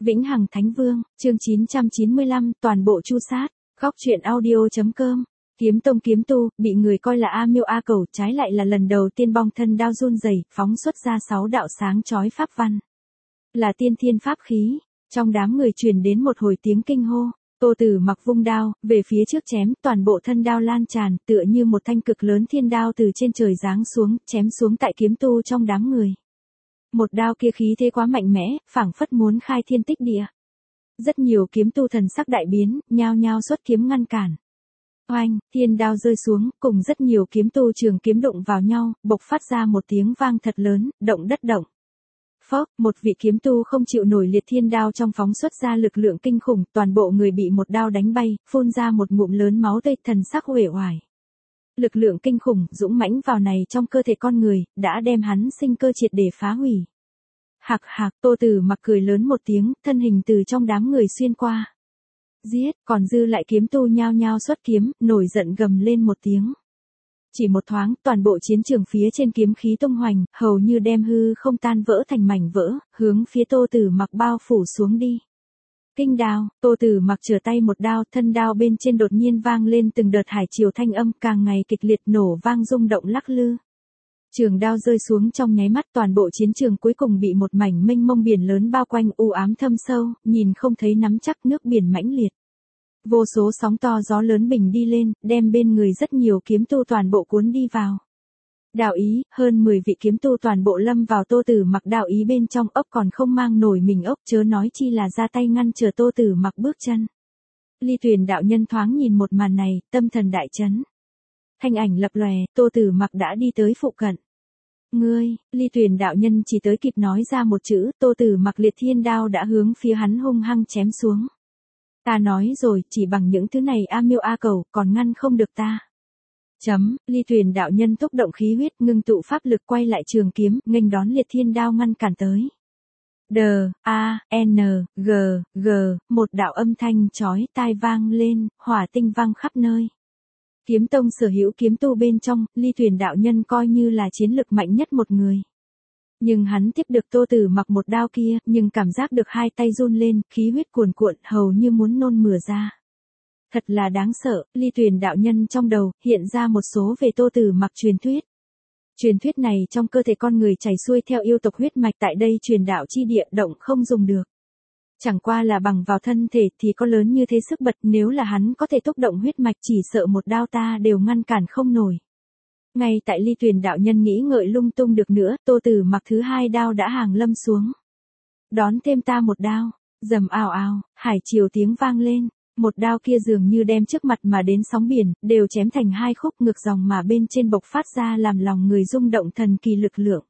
Vĩnh Hằng Thánh Vương, chương 995, toàn bộ chu sát. Góc truyện audio.com. Kiếm tông kiếm tu, bị người coi là A Miêu A Cầu, trái lại là lần đầu tiên bong thân đao run rẩy, phóng xuất ra 6 đạo sáng chói pháp văn. Là tiên thiên pháp khí. Trong đám người truyền đến một hồi tiếng kinh hô. Tô Tử Mặc vung đao, về phía trước chém, toàn bộ thân đao lan tràn, tựa như một thanh cực lớn thiên đao từ trên trời giáng xuống, chém xuống tại kiếm tu trong đám người. Một đao kia khí thế quá mạnh mẽ, phảng phất muốn khai thiên tích địa. Rất nhiều kiếm tu thần sắc đại biến, nhao nhao xuất kiếm ngăn cản. Oanh, thiên đao rơi xuống, cùng rất nhiều kiếm tu trường kiếm đụng vào nhau, bộc phát ra một tiếng vang thật lớn, động đất động. Phốc, một vị kiếm tu không chịu nổi liệt thiên đao trong phóng xuất ra lực lượng kinh khủng, toàn bộ người bị một đao đánh bay, phun ra một ngụm lớn máu tươi, thần sắc uể oải. Lực lượng kinh khủng, dũng mãnh vào này trong cơ thể con người, đã đem hắn sinh cơ triệt để phá hủy. Hạc hạc, Tô Tử Mặc cười lớn một tiếng, thân hình từ trong đám người xuyên qua. Giết, còn dư lại kiếm tu nhao nhao xuất kiếm, nổi giận gầm lên một tiếng. Chỉ một thoáng, toàn bộ chiến trường phía trên kiếm khí tung hoành, hầu như đem hư không tan vỡ thành mảnh vỡ, hướng phía Tô Tử Mặc bao phủ xuống đi. Kinh đao, Tô Tử Mặc trở tay một đao, thân đao bên trên đột nhiên vang lên từng đợt hải triều thanh âm, càng ngày kịch liệt nổ vang rung động lắc lư. Trường đao rơi xuống trong nháy mắt, toàn bộ chiến trường cuối cùng bị một mảnh mênh mông biển lớn bao quanh, u ám thâm sâu, nhìn không thấy nắm chắc, nước biển mãnh liệt. Vô số sóng to gió lớn bình đi lên, đem bên người rất nhiều kiếm tu toàn bộ cuốn đi vào. Đạo ý, hơn 10 vị kiếm tu toàn bộ lâm vào Tô Tử Mặc đạo ý bên trong, ốc còn không mang nổi mình ốc, chớ nói chi là ra tay ngăn trở Tô Tử Mặc bước chân. Ly Tuyền đạo nhân thoáng nhìn một màn này, tâm thần đại chấn. Thanh ảnh lập lòe, Tô Tử Mặc đã đi tới phụ cận. Ngươi, Ly Tuyền đạo nhân chỉ tới kịp nói ra một chữ, Tô Tử Mặc liệt thiên đao đã hướng phía hắn hung hăng chém xuống. Ta nói rồi, chỉ bằng những thứ này A Miêu A Cầu, còn ngăn không được ta. Ly Tuyền đạo nhân thúc động khí huyết, ngưng tụ pháp lực, quay lại trường kiếm, nghênh đón liệt thiên đao ngăn cản tới. D-A-N-G-G, một đạo âm thanh chói tai vang lên, hỏa tinh vang khắp nơi. Kiếm tông sở hữu kiếm tu bên trong, Ly Tuyền đạo nhân coi như là chiến lực mạnh nhất một người. Nhưng hắn tiếp được Tô Tử Mặc một đao kia, nhưng cảm giác được hai tay run lên, khí huyết cuồn cuộn, hầu như muốn nôn mửa ra. Thật là đáng sợ, Ly Tuyền đạo nhân trong đầu, hiện ra một số về Tô Tử Mặc truyền thuyết. Truyền thuyết này trong cơ thể con người chảy xuôi theo yêu tộc huyết mạch, tại đây truyền đạo chi địa, động không dùng được. Chẳng qua là bằng vào thân thể thì có lớn như thế sức bật, nếu là hắn có thể thúc động huyết mạch, chỉ sợ một đao ta đều ngăn cản không nổi. Ngay tại Ly Tuyền đạo nhân nghĩ ngợi lung tung được nữa, Tô Tử Mặc thứ hai đao đã hàng lâm xuống. Đón thêm ta một đao, rầm ào ào, hải triều tiếng vang lên, một đao kia dường như đem trước mặt mà đến sóng biển, đều chém thành hai khúc, ngược dòng mà bên trên bộc phát ra làm lòng người rung động thần kỳ lực lượng.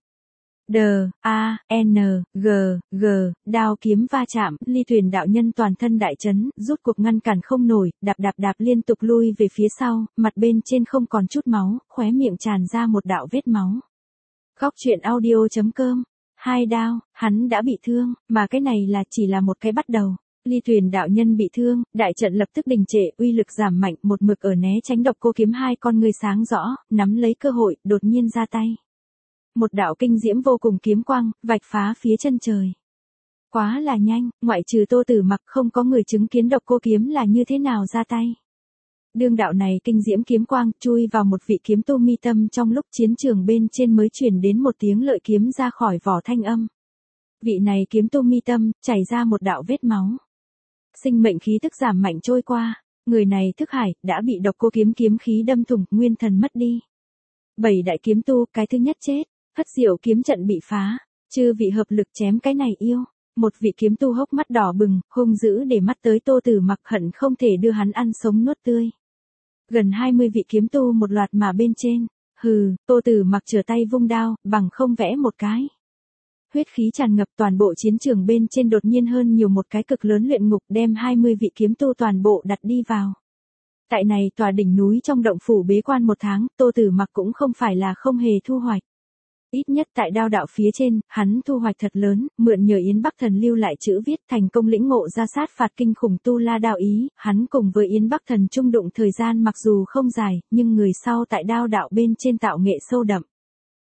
D-A-N-G-G, đao kiếm va chạm, Ly Tuyền đạo nhân toàn thân đại chấn, rút cuộc ngăn cản không nổi, đạp liên tục lui về phía sau, mặt bên trên không còn chút máu, khóe miệng tràn ra một đạo vết máu. Góc truyện audio.com. Hai đao, hắn đã bị thương, mà cái này là chỉ là một cái bắt đầu. Ly Tuyền đạo nhân bị thương, đại trận lập tức đình trệ, uy lực giảm mạnh, một mực ở né tránh độc cô kiếm, hai con người sáng rõ, nắm lấy cơ hội, đột nhiên ra tay. Một đạo kinh diễm vô cùng kiếm quang, vạch phá phía chân trời. Quá là nhanh, ngoại trừ Tô Tử Mặc không có người chứng kiến độc cô kiếm là như thế nào ra tay. Đương đạo này kinh diễm kiếm quang chui vào một vị kiếm tu mi tâm, trong lúc chiến trường bên trên mới truyền đến một tiếng lợi kiếm ra khỏi vỏ thanh âm. Vị này kiếm tu mi tâm, chảy ra một đạo vết máu. Sinh mệnh khí tức giảm mạnh trôi qua, người này thức hải, đã bị độc cô kiếm kiếm khí đâm thủng, nguyên thần mất đi. 7 đại kiếm tu, cái thứ nhất chết. Hất diệu kiếm trận bị phá, chư vị hợp lực chém cái này yêu. Một vị kiếm tu hốc mắt đỏ bừng, hung dữ để mắt tới Tô Tử Mặc, hận không thể đưa hắn ăn sống nuốt tươi. Gần 20 vị kiếm tu một loạt mà bên trên. Hừ, Tô Tử Mặc trở tay vung đao, bằng không vẽ một cái. Huyết khí tràn ngập, toàn bộ chiến trường bên trên đột nhiên hơn nhiều một cái cực lớn luyện ngục, đem 20 vị kiếm tu toàn bộ đặt đi vào. Tại này tòa đỉnh núi trong động phủ bế quan một tháng, Tô Tử Mặc cũng không phải là không hề thu hoạch. Ít nhất tại đao đạo phía trên, hắn thu hoạch thật lớn, mượn nhờ Yến Bắc Thần lưu lại chữ viết, thành công lĩnh ngộ ra sát phạt kinh khủng tu la đạo ý, hắn cùng với Yến Bắc Thần chung đụng thời gian mặc dù không dài, nhưng người sau tại đao đạo bên trên tạo nghệ sâu đậm.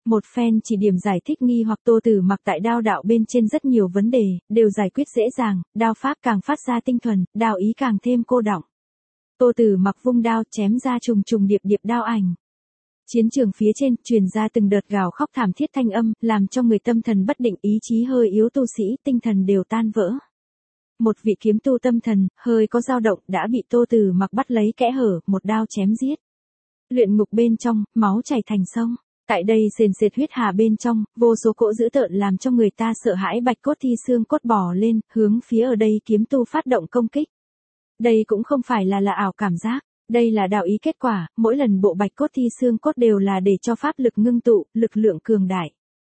Một phen chỉ điểm giải thích nghi hoặc Tô Tử Mặc tại đao đạo bên trên rất nhiều vấn đề, đều giải quyết dễ dàng, đao pháp càng phát ra tinh thuần, đao ý càng thêm cô đọng. Tô Tử Mặc vung đao chém ra trùng trùng điệp điệp đao ảnh. Chiến trường phía trên truyền ra từng đợt gào khóc thảm thiết thanh âm, làm cho người tâm thần bất định, ý chí hơi yếu tu sĩ, tinh thần đều tan vỡ. Một vị kiếm tu tâm thần, hơi có dao động, đã bị Tô Tử Mặc bắt lấy kẽ hở, một đao chém giết. Luyện ngục bên trong, máu chảy thành sông. Tại đây sền sệt huyết hà bên trong, vô số cỗ dữ tợn làm cho người ta sợ hãi, bạch cốt thi xương cốt bò lên, hướng phía ở đây kiếm tu phát động công kích. Đây cũng không phải là ảo cảm giác, đây là đạo ý kết quả, mỗi lần bộ bạch cốt thi xương cốt đều là để cho pháp lực ngưng tụ, lực lượng cường đại.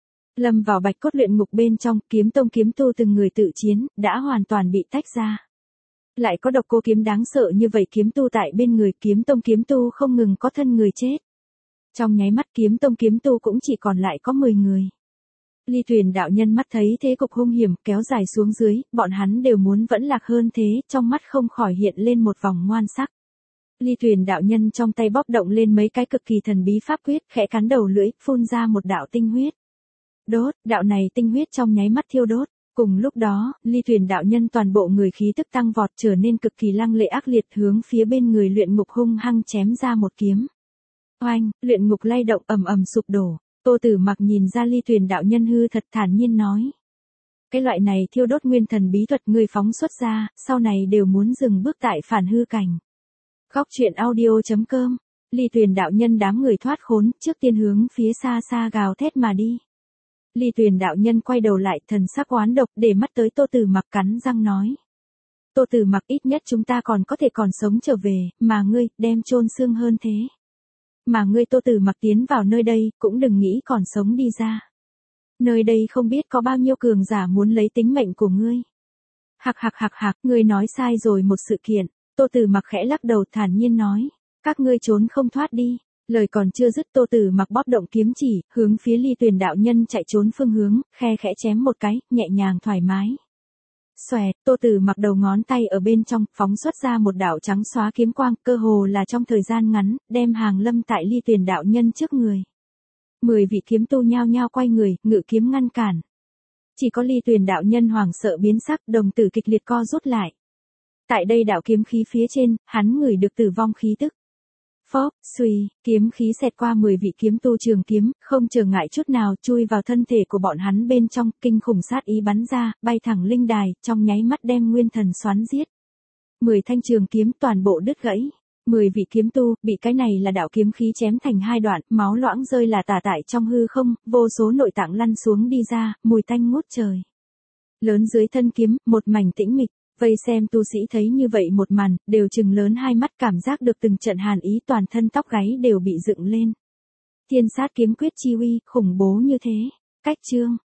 Lâm vào bạch cốt luyện ngục bên trong, kiếm tông kiếm tu từng người tự chiến, đã hoàn toàn bị tách ra. Lại có độc cô kiếm đáng sợ như vậy kiếm tu tại bên người, kiếm tông kiếm tu không ngừng có thân người chết. Trong nháy mắt kiếm tông kiếm tu cũng chỉ còn lại có 10 người. Ly Tuyền đạo nhân mắt thấy thế cục hung hiểm kéo dài xuống dưới, bọn hắn đều muốn vẫn lạc hơn thế, trong mắt không khỏi hiện lên một vòng ngoan sắc. Ly Tuyền đạo nhân trong tay bóp động lên mấy cái cực kỳ thần bí pháp quyết, khẽ cắn đầu lưỡi, phun ra một đạo tinh huyết. Đốt, đạo này tinh huyết trong nháy mắt thiêu đốt. Cùng lúc đó, Ly Tuyền đạo nhân toàn bộ người khí tức tăng vọt, trở nên cực kỳ lăng lệ ác liệt, hướng phía bên người luyện ngục hung hăng chém ra một kiếm. Oanh, luyện ngục lay động ầm ầm sụp đổ. Tô Tử Mặc nhìn ra Ly Tuyền đạo nhân hư thật thản nhiên nói. Cái loại này thiêu đốt nguyên thần bí thuật người phóng xuất ra, sau này đều muốn dừng bước tại phản hư cảnh. Góc truyện audio.com, Ly Tuyền đạo nhân đám người thoát khốn, trước tiên hướng phía xa xa gào thét mà đi. Ly Tuyền đạo nhân quay đầu lại, thần sắc oán độc, để mắt tới Tô Tử Mặc cắn răng nói. Tô Tử Mặc, ít nhất chúng ta còn có thể còn sống trở về, mà ngươi, đem chôn xương hơn thế. Mà ngươi Tô Tử Mặc tiến vào nơi đây, cũng đừng nghĩ còn sống đi ra. Nơi đây không biết có bao nhiêu cường giả muốn lấy tính mệnh của ngươi. Hạc, ngươi nói sai rồi một sự kiện. Tô Tử Mặc khẽ lắc đầu thản nhiên nói. Các ngươi trốn không thoát đi. Lời còn chưa dứt, Tô Tử Mặc bóp động kiếm chỉ, hướng phía Ly Tuyền đạo nhân chạy trốn phương hướng, khe khẽ chém một cái, nhẹ nhàng thoải mái. Xoẹt, Tô Tử Mặc đầu ngón tay ở bên trong, phóng xuất ra một đạo trắng xóa kiếm quang, cơ hồ là trong thời gian ngắn, đem hàng lâm tại Ly Tuyền đạo nhân trước người. 10 vị kiếm tu nhao nhao quay người, ngự kiếm ngăn cản. Chỉ có Ly Tuyền đạo nhân hoảng sợ biến sắc, đồng tử kịch liệt co rút lại. Tại đây đạo kiếm khí phía trên, hắn ngửi được tử vong khí tức. Phốc, suy, kiếm khí xẹt qua 10 vị kiếm tu trường kiếm, không trở ngại chút nào chui vào thân thể của bọn hắn bên trong, kinh khủng sát ý bắn ra, bay thẳng linh đài, trong nháy mắt đem nguyên thần xoắn giết. 10 thanh trường kiếm toàn bộ đứt gãy. 10 vị kiếm tu, bị cái này là đạo kiếm khí chém thành hai đoạn, máu loãng rơi là tả tại trong hư không, vô số nội tạng lăn xuống đi ra, mùi tanh ngút trời. Lớn dưới thân kiếm, một mảnh tĩnh mịch. Vây xem tu sĩ thấy như vậy một màn, đều trừng lớn hai mắt, cảm giác được từng trận hàn ý, toàn thân tóc gáy đều bị dựng lên. Thiên sát kiếm quyết chi uy, khủng bố như thế. Cách chương.